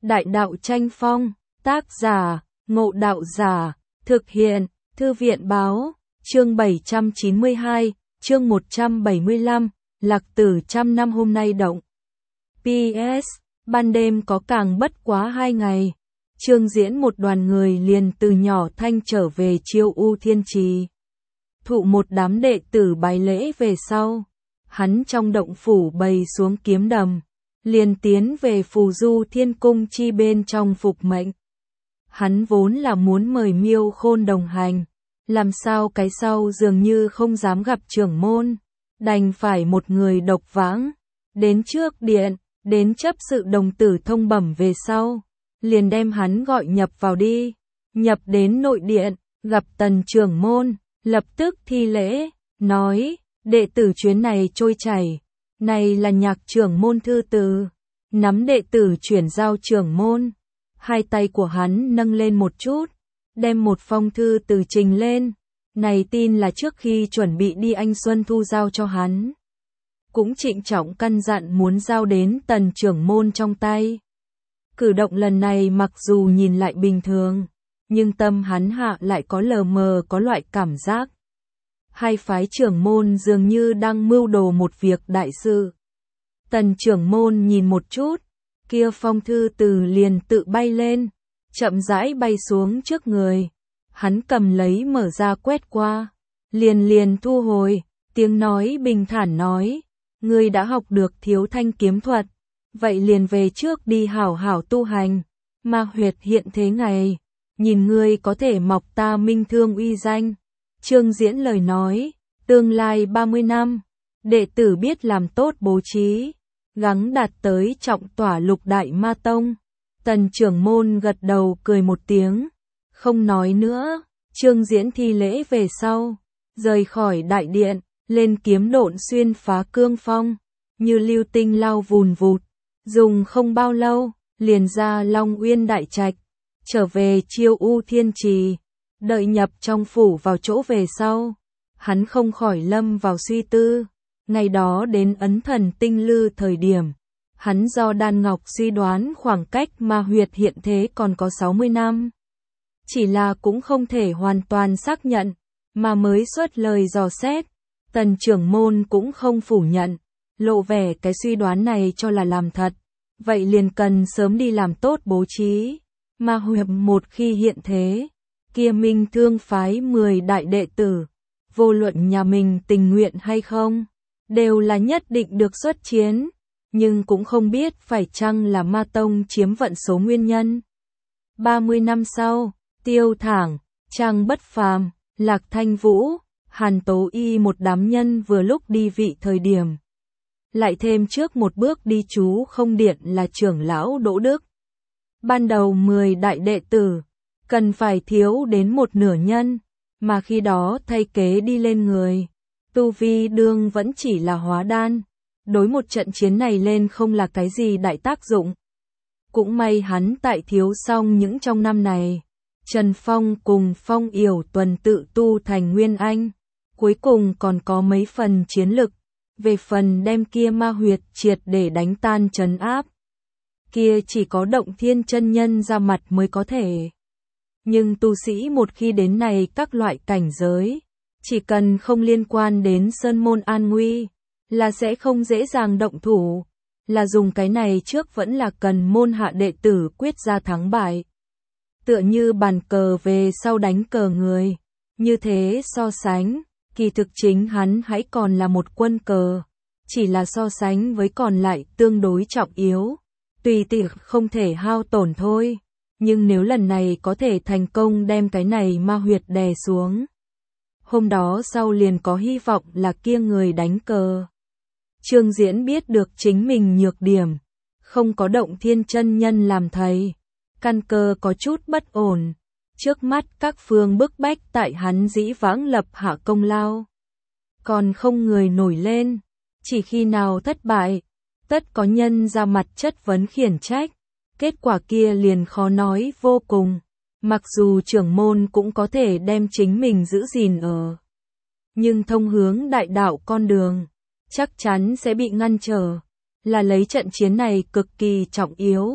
Đại đạo tranh phong, tác giả, Ngộ Đạo Giả, thực hiện, Thư viện báo, chương 792, chương 175, Lạc Tử trăm năm hôm nay động. PS, ban đêm có càng bất quá 2 ngày, Trương Diễn một đoàn người liền từ nhỏ Thanh trở về Chiêu U Thiên Trì. Thụ một đám đệ tử bái lễ về sau, hắn trong động phủ bày xuống kiếm đầm, liền tiến về Phù Du Thiên Cung chi bên trong phục mệnh. Hắn vốn là muốn mời Miêu Khôn đồng hành, làm sao cái sau dường như không dám gặp trưởng môn, đành phải một người độc vãng, đến trước điện, đến chấp sự đồng tử thông bẩm về sau, liền đem hắn gọi nhập vào đi, nhập đến nội điện, gặp Tần trưởng môn, lập tức thi lễ, nói, đệ tử chuyến này trôi chảy, này là Nhạc trưởng môn thư từ, nắm đệ tử chuyển giao trưởng môn. Hai tay của hắn nâng lên một chút, đem một phong thư từ trình lên, này tin là trước khi chuẩn bị đi anh Xuân Thu giao cho hắn. Cũng trịnh trọng căn dặn muốn giao đến Tần trưởng môn trong tay. Cử động lần này mặc dù nhìn lại bình thường, nhưng tâm hắn hạ lại có lờ mờ có loại cảm giác. Hai phái trưởng môn dường như đang mưu đồ một việc đại sự. Tần trưởng môn nhìn một chút, kia phong thư từ liền tự bay lên, chậm rãi bay xuống trước người. Hắn cầm lấy mở ra quét qua, liền thu hồi, tiếng nói bình thản nói, ngươi đã học được Thiếu Thanh kiếm thuật, vậy liền về trước đi hảo hảo tu hành, ma huyệt hiện thế ngày, nhìn ngươi có thể mọc ta minh thương uy danh. Trương Diễn lời nói, tương lai 30 năm, đệ tử biết làm tốt bố trí, gắng đạt tới trọng tỏa Lục Đại Ma Tông. Tần trưởng môn gật đầu cười một tiếng, không nói nữa. Trương Diễn thi lễ về sau, rời khỏi đại điện, lên kiếm độn xuyên phá cương phong, như lưu tinh lao vùn vụt, dùng không bao lâu, liền ra Long Uyên đại trạch, trở về Chiêu U Thiên Trì. Đợi nhập trong phủ vào chỗ về sau, hắn không khỏi lâm vào suy tư. Ngày đó đến ấn thần tinh lư thời điểm, hắn do đan ngọc suy đoán khoảng cách ma huyệt hiện thế còn có 60 năm. Chỉ là cũng không thể hoàn toàn xác nhận, mà mới xuất lời dò xét. Tần trưởng môn cũng không phủ nhận, lộ vẻ cái suy đoán này cho là làm thật. Vậy liền cần sớm đi làm tốt bố trí. Ma huyệt một khi hiện thế, kia Minh Thương phái 10 đại đệ tử, vô luận nhà mình tình nguyện hay không, đều là nhất định được xuất chiến, nhưng cũng không biết phải chăng là Ma Tông chiếm vận số nguyên nhân. 30 năm sau, Tiêu Thảng, Trang Bất Phàm, Lạc Thanh Vũ, Hàn Tố Y một đám nhân vừa lúc đi vị thời điểm. Lại thêm trước một bước đi chú không điện là trưởng lão Đỗ Đức. Ban đầu 10 đại đệ tử, cần phải thiếu đến một nửa nhân, mà khi đó thay kế đi lên người. Tu vi đương vẫn chỉ là hóa đan, đối một trận chiến này lên không là cái gì đại tác dụng. Cũng may hắn tại thiếu xong những trong năm này, Trần Phong cùng Phong Yểu Tuần tự tu thành Nguyên Anh, cuối cùng còn có mấy phần chiến lực, về phần đem kia ma huyệt triệt để đánh tan trấn áp. Kia chỉ có Động Thiên chân nhân ra mặt mới có thể. Nhưng tu sĩ một khi đến này các loại cảnh giới, chỉ cần không liên quan đến sơn môn an nguy, là sẽ không dễ dàng động thủ, là dùng cái này trước vẫn là cần môn hạ đệ tử quyết ra thắng bại. Tựa như bàn cờ về sau đánh cờ người, như thế so sánh, kỳ thực chính hắn hãy còn là một quân cờ, chỉ là so sánh với còn lại tương đối trọng yếu, tùy tiệc không thể hao tổn thôi. Nhưng nếu lần này có thể thành công đem cái này ma huyệt đè xuống, hôm đó sau liền có hy vọng là kia người đánh cờ. Trương Diễn biết được chính mình nhược điểm, không có Động Thiên chân nhân làm thầy, căn cơ có chút bất ổn, trước mắt các phương bức bách tại hắn dĩ vãng lập hạ công lao. Còn không người nổi lên, chỉ khi nào thất bại, tất có nhân ra mặt chất vấn khiển trách. Kết quả kia liền khó nói vô cùng, mặc dù trưởng môn cũng có thể đem chính mình giữ gìn ở. Nhưng thông hướng đại đạo con đường, chắc chắn sẽ bị ngăn trở, là lấy trận chiến này cực kỳ trọng yếu.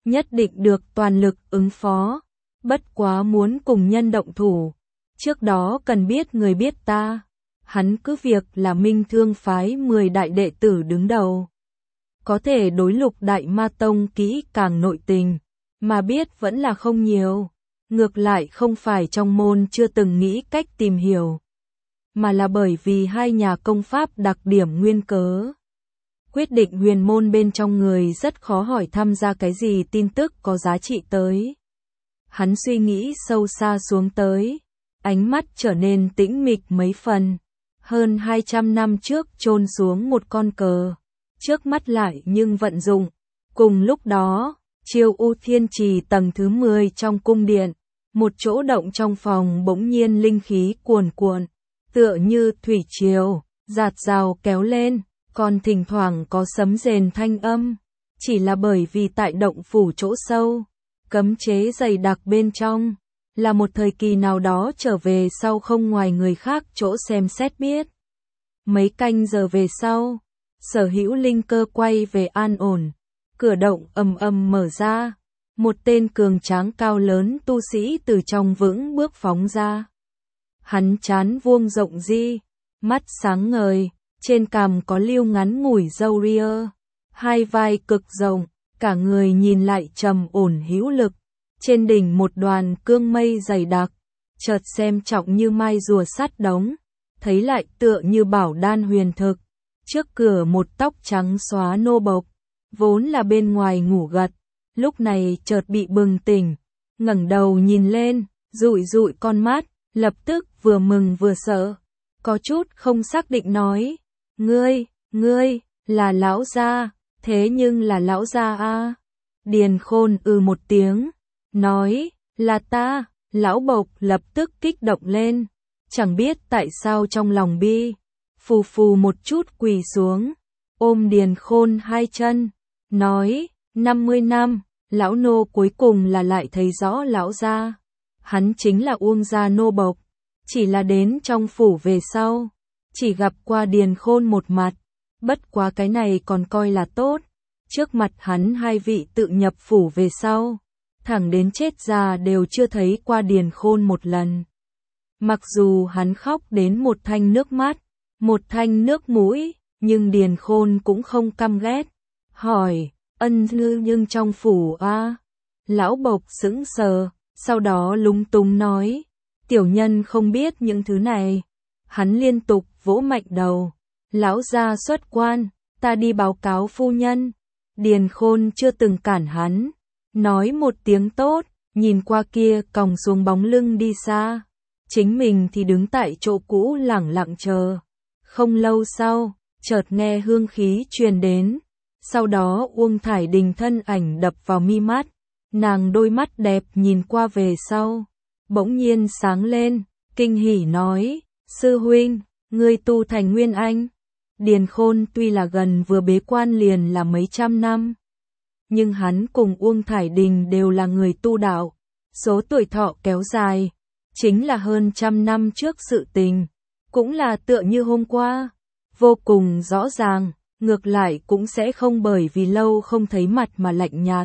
nhất định được toàn lực ứng phó, bất quá muốn cùng nhân động thủ, trước đó cần biết người biết ta. Hắn cứ việc là Minh Thương phái 10 đại đệ tử đứng đầu, có thể đối Lục Đại Ma Tông kỹ càng nội tình, mà biết vẫn là không nhiều. Ngược lại không phải trong môn chưa từng nghĩ cách tìm hiểu, mà là bởi vì hai nhà công pháp đặc điểm nguyên cớ. Quyết định huyền môn bên trong người rất khó hỏi thăm ra cái gì tin tức có giá trị tới. Hắn suy nghĩ sâu xa xuống tới, ánh mắt trở nên tĩnh mịch mấy phần. Hơn 200 năm trước chôn xuống một con cờ, trước mắt lại nhưng vận dụng. Cùng lúc đó, Chiêu U Thiên Trì tầng thứ 10 trong cung điện, một chỗ động trong phòng bỗng nhiên linh khí cuồn cuộn, tựa như thủy triều, dạt dào kéo lên, còn thỉnh thoảng có sấm rền thanh âm, chỉ là bởi vì tại động phủ chỗ sâu, cấm chế dày đặc bên trong, là một thời kỳ nào đó trở về sau không ngoài người khác chỗ xem xét biết. Mấy canh giờ về sau, sở hữu linh cơ quay về an ổn, cửa động ầm ầm mở ra, một tên cường tráng cao lớn tu sĩ từ trong vững bước phóng ra. Hắn trán vuông rộng di, mắt sáng ngời, trên cằm có lưu ngắn ngủi râu ria, hai vai cực rộng, cả người nhìn lại trầm ổn hữu lực, trên đỉnh một đoàn cương mây dày đặc, chợt xem trọng như mai rùa sắt đống, thấy lại tựa như bảo đan huyền thực. Trước cửa một tóc trắng xóa nô bộc, vốn là bên ngoài ngủ gật, lúc này chợt bị bừng tỉnh, ngẩng đầu nhìn lên, dụi dụi con mắt, lập tức vừa mừng vừa sợ, có chút không xác định nói, ngươi, là lão gia, thế nhưng là lão gia a. Điền Khôn một tiếng, nói, là ta. Lão bộc lập tức kích động lên, chẳng biết tại sao trong lòng bi, phù phù một chút quỳ xuống, ôm Điền Khôn hai chân, nói, 50 năm, lão nô cuối cùng là lại thấy rõ lão gia. Hắn chính là Uông gia nô bộc, chỉ là đến trong phủ về sau, chỉ gặp qua Điền Khôn một mặt, bất quá cái này còn coi là tốt, trước mặt hắn hai vị tự nhập phủ về sau, thẳng đến chết già đều chưa thấy qua Điền Khôn một lần. Mặc dù hắn khóc đến một thanh nước mắt, một thanh nước mũi, nhưng Điền Khôn cũng không căm ghét, hỏi, ân ngư nhưng trong phủ a. Lão bộc sững sờ, sau đó lúng túng nói, tiểu nhân không biết những thứ này. Hắn liên tục vỗ mạnh đầu, lão gia xuất quan, ta đi báo cáo phu nhân. Điền Khôn chưa từng cản hắn, nói một tiếng tốt, nhìn qua kia còng xuống bóng lưng đi xa, chính mình thì đứng tại chỗ cũ lẳng lặng chờ. Không lâu sau, chợt nghe hương khí truyền đến, sau đó Uông Thải Đình thân ảnh đập vào mi mắt, nàng đôi mắt đẹp nhìn qua về sau, bỗng nhiên sáng lên, kinh hỉ nói, sư huynh, ngươi tu thành Nguyên Anh. Điền Khôn tuy là gần vừa bế quan liền là mấy trăm năm, nhưng hắn cùng Uông Thải Đình đều là người tu đạo, số tuổi thọ kéo dài, chính là hơn trăm năm trước sự tình, cũng là tựa như hôm qua, vô cùng rõ ràng, ngược lại cũng sẽ không bởi vì lâu không thấy mặt mà lạnh nhạt.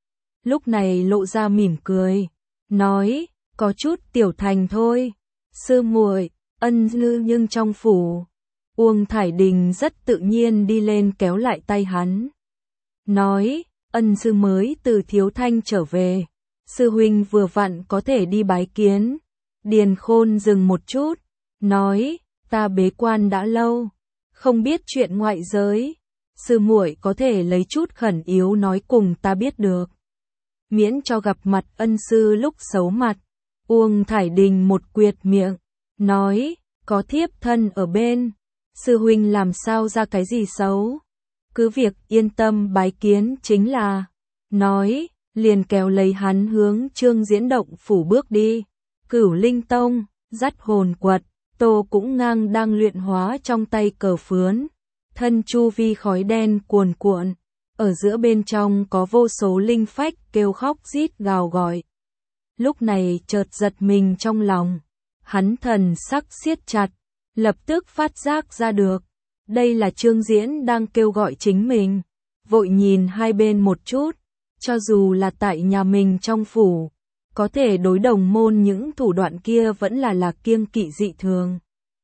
Lúc này lộ ra mỉm cười, nói, có chút tiểu thành thôi, sư muội, ân ngư nhưng trong phủ. Uông Thải Đình rất tự nhiên đi lên kéo lại tay hắn, nói, ân sư mới từ Thiếu Thanh trở về, sư huynh vừa vặn có thể đi bái kiến. Điền Khôn dừng một chút, nói, ta bế quan đã lâu, không biết chuyện ngoại giới, sư muội có thể lấy chút khẩn yếu nói cùng ta biết được, miễn cho gặp mặt ân sư lúc xấu mặt. Uông Thải Đình một quyệt miệng, nói, có thiếp thân ở bên, sư huynh làm sao ra cái gì xấu, cứ việc yên tâm bái kiến chính là, nói, liền kéo lấy hắn hướng Trương Diễn động phủ bước đi. Cửu Linh Tông, dắt hồn quật, Tô cũng ngang đang luyện hóa trong tay cờ phướn, thân chu vi khói đen cuồn cuộn, ở giữa bên trong có vô số linh phách kêu khóc rít gào gọi. Lúc này chợt giật mình trong lòng, hắn thần sắc siết chặt, lập tức phát giác ra được, đây là Trương Diễn đang kêu gọi chính mình, vội nhìn hai bên một chút, cho dù là tại nhà mình trong phủ, có thể đối đồng môn những thủ đoạn kia vẫn là kiêng kỵ dị thường.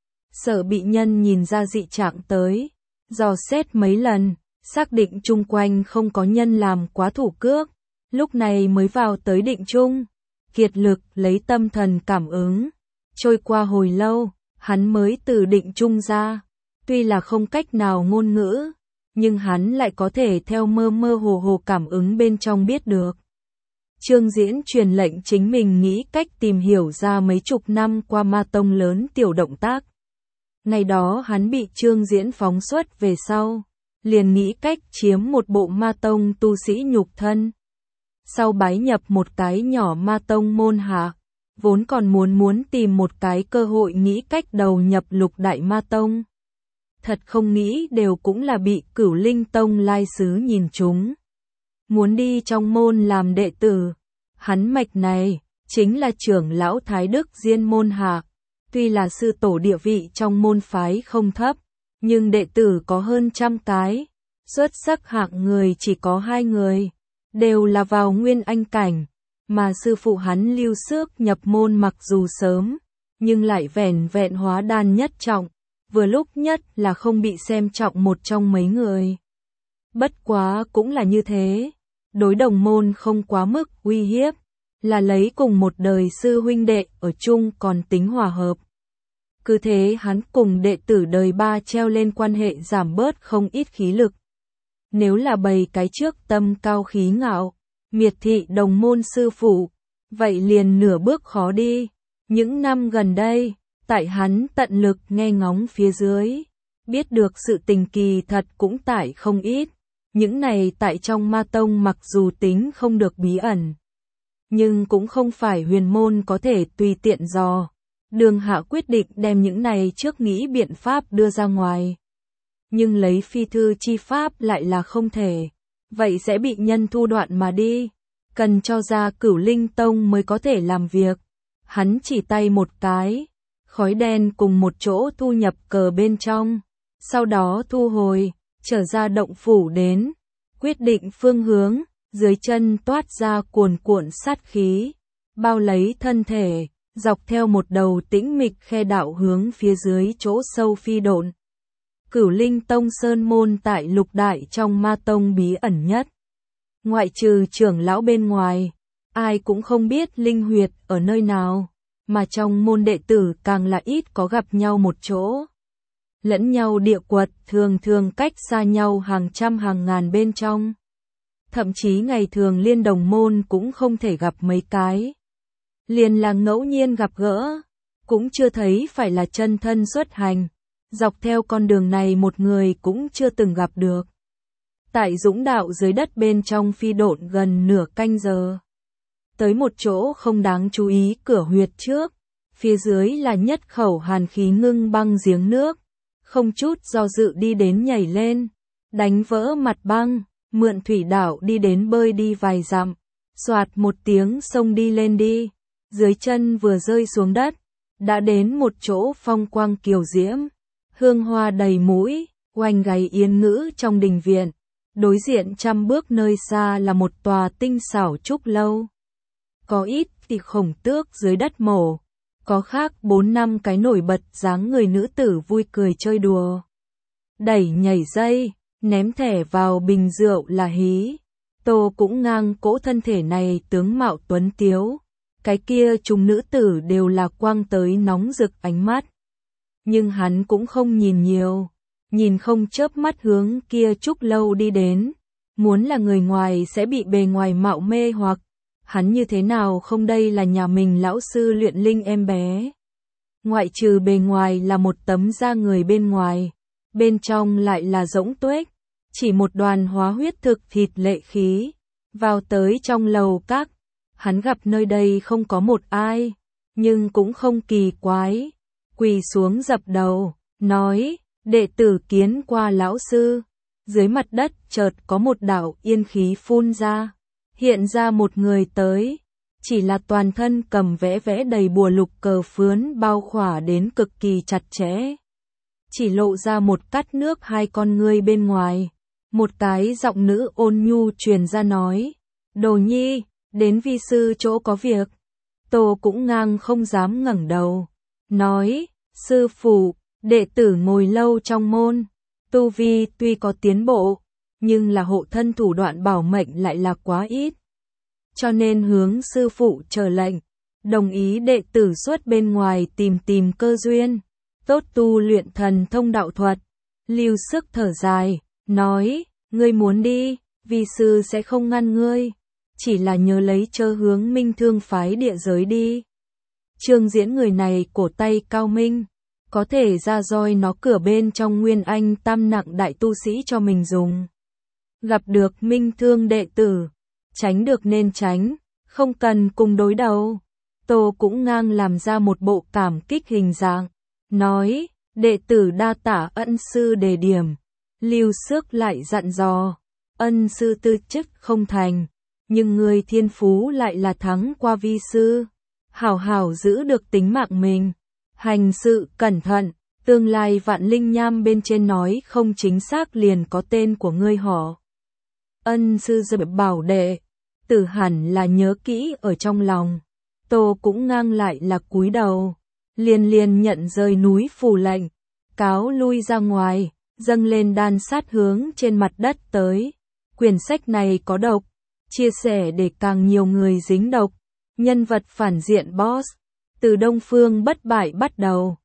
Sợ bị nhân nhìn ra dị trạng tới, dò xét mấy lần, xác định chung quanh không có nhân làm quá thủ cước, lúc này mới vào tới định chung, kiệt lực lấy tâm thần cảm ứng. Trôi qua hồi lâu, hắn mới từ định chung ra, tuy là không cách nào ngôn ngữ, nhưng hắn lại có thể theo mơ mơ hồ hồ cảm ứng bên trong biết được. Trương Diễn truyền lệnh chính mình nghĩ cách tìm hiểu ra mấy chục năm qua ma tông lớn tiểu động tác. Ngày đó hắn bị Trương Diễn phóng xuất về sau, liền nghĩ cách chiếm một bộ ma tông tu sĩ nhục thân. Sau bái nhập một cái nhỏ ma tông môn hạ, vốn còn muốn tìm một cái cơ hội nghĩ cách đầu nhập lục đại ma tông. Thật không nghĩ đều cũng là bị Cửu Linh Tông lai sứ nhìn trúng. Muốn đi trong môn làm đệ tử, hắn mạch này, chính là trưởng lão Thái Đức Diên môn hạ. Tuy là sư tổ địa vị trong môn phái không thấp, nhưng đệ tử có hơn 100 cái, xuất sắc hạng người chỉ có 2 người, đều là vào nguyên anh cảnh, mà sư phụ hắn Lưu Xước nhập môn mặc dù sớm, nhưng lại vẻn vẹn hóa đan nhất trọng, vừa lúc nhất là không bị xem trọng một trong mấy người. Bất quá cũng là như thế, đối đồng môn không quá mức uy hiếp, là lấy cùng một đời sư huynh đệ ở chung còn tính hòa hợp. Cứ thế hắn cùng đệ tử đời 3 treo lên quan hệ giảm bớt không ít khí lực. Nếu là bày cái trước tâm cao khí ngạo, miệt thị đồng môn sư phụ, vậy liền nửa bước khó đi. Những năm gần đây, tại hắn tận lực nghe ngóng phía dưới, biết được sự tình kỳ thật cũng tại không ít. Những này tại trong ma tông mặc dù tính không được bí ẩn, nhưng cũng không phải huyền môn có thể tùy tiện dò. Đường Hạ quyết định đem những này trước nghĩ biện pháp đưa ra ngoài. Nhưng lấy phi thư chi pháp lại là không thể. Vậy sẽ bị nhân thu đoạn mà đi. Cần cho ra Cửu Linh Tông mới có thể làm việc. Hắn chỉ tay một cái. Khói đen cùng một chỗ thu nhập cờ bên trong. Sau đó thu hồi, trở ra động phủ đến. Quyết định phương hướng, dưới chân toát ra cuồn cuộn sát khí. Bao lấy thân thể. Dọc theo một đầu tĩnh mịch khe đạo hướng phía dưới chỗ sâu phi độn. Cửu Linh Tông sơn môn tại lục đại trong ma tông bí ẩn nhất. Ngoại trừ trưởng lão bên ngoài, ai cũng không biết linh huyệt ở nơi nào, mà trong môn đệ tử càng là ít có gặp nhau một chỗ. Lẫn nhau địa quật thường thường cách xa nhau hàng trăm hàng ngàn bên trong. Thậm chí ngày thường liên đồng môn cũng không thể gặp mấy cái. Liền là ngẫu nhiên gặp gỡ, cũng chưa thấy phải là chân thân xuất hành, dọc theo con đường này một người cũng chưa từng gặp được. Tại dũng đạo dưới đất bên trong phi độn gần nửa canh giờ. Tới một chỗ không đáng chú ý cửa huyệt trước, phía dưới là nhất khẩu hàn khí ngưng băng giếng nước, không chút do dự đi đến nhảy lên, đánh vỡ mặt băng, mượn thủy đạo đi đến bơi đi vài dặm, xoạt một tiếng xông đi lên đi. Dưới chân vừa rơi xuống đất, đã đến một chỗ phong quang kiều diễm, hương hoa đầy mũi, oanh gáy yên ngữ trong đình viện. Đối diện 100 bước nơi xa là một tòa tinh xảo trúc lâu. Có ít thì khổng tước dưới đất mổ, có khác 4-5 cái nổi bật dáng người nữ tử vui cười chơi đùa. Đẩy nhảy dây, ném thẻ vào bình rượu là hí. Tô cũng ngang cỗ thân thể này tướng mạo tuấn tiếu. Cái kia chúng nữ tử đều là quang tới nóng rực ánh mắt. Nhưng hắn cũng không nhìn nhiều, nhìn không chớp mắt hướng kia trúc lâu đi đến. Muốn là người ngoài sẽ bị bề ngoài mạo mê hoặc, hắn như thế nào không đây là nhà mình lão sư luyện linh em bé. Ngoại trừ bề ngoài là một tấm da người bên ngoài, bên trong lại là rỗng tuếch, chỉ một đoàn hóa huyết thực thịt lệ khí. Vào tới trong lầu các, hắn gặp nơi đây không có một ai, nhưng cũng không kỳ quái, quỳ xuống dập đầu, nói, đệ tử kiến qua lão sư. Dưới mặt đất chợt có một đạo yên khí phun ra, hiện ra một người tới, chỉ là toàn thân cầm vẽ vẽ đầy bùa lục cờ phướn bao khỏa đến cực kỳ chặt chẽ. Chỉ lộ ra một cắt nước 2 con ngươi bên ngoài, một cái giọng nữ ôn nhu truyền ra nói, Đồ nhi, đến vi sư chỗ có việc. Tô cũng ngang không dám ngẩng đầu. Nói, sư phụ, đệ tử ngồi lâu trong môn. Tu vi tuy có tiến bộ, nhưng là hộ thân thủ đoạn bảo mệnh lại là quá ít. Cho nên hướng sư phụ chờ lệnh, đồng ý đệ tử xuất bên ngoài tìm cơ duyên, tốt tu luyện thần thông đạo thuật. Lưu Sức thở dài, nói, ngươi muốn đi, vi sư sẽ không ngăn ngươi, chỉ là nhớ lấy chớ hướng Minh Thương phái địa giới đi. Trương Diễn người này cổ tay cao minh, có thể ra roi nó cửa bên trong Nguyên Anh tam nặng đại tu sĩ cho mình dùng. Gặp được Minh Thương đệ tử, tránh được nên tránh, không cần cùng đối đầu. Tô cũng ngang làm ra một bộ cảm kích hình dạng, nói, đệ tử đa tả ân sư đề điểm. Lưu Sức lại dặn dò, ân sư tư chất không thành, nhưng người thiên phú lại là thắng qua vi sư. Hảo hảo giữ được tính mạng mình, hành sự cẩn thận, tương lai Vạn Linh Nham bên trên nói không chính xác liền có tên của ngươi họ. Ân sư dạy bảo đệ tử hẳn là nhớ kỹ ở trong lòng. Tô cũng ngang lại là cúi đầu, liền nhận rời núi phù lệnh, cáo lui ra ngoài, dâng lên đan sát hướng trên mặt đất tới. Quyển sách này có độc, chia sẻ để càng nhiều người dính độc. Nhân vật phản diện boss, từ Đông Phương bất bại bắt đầu.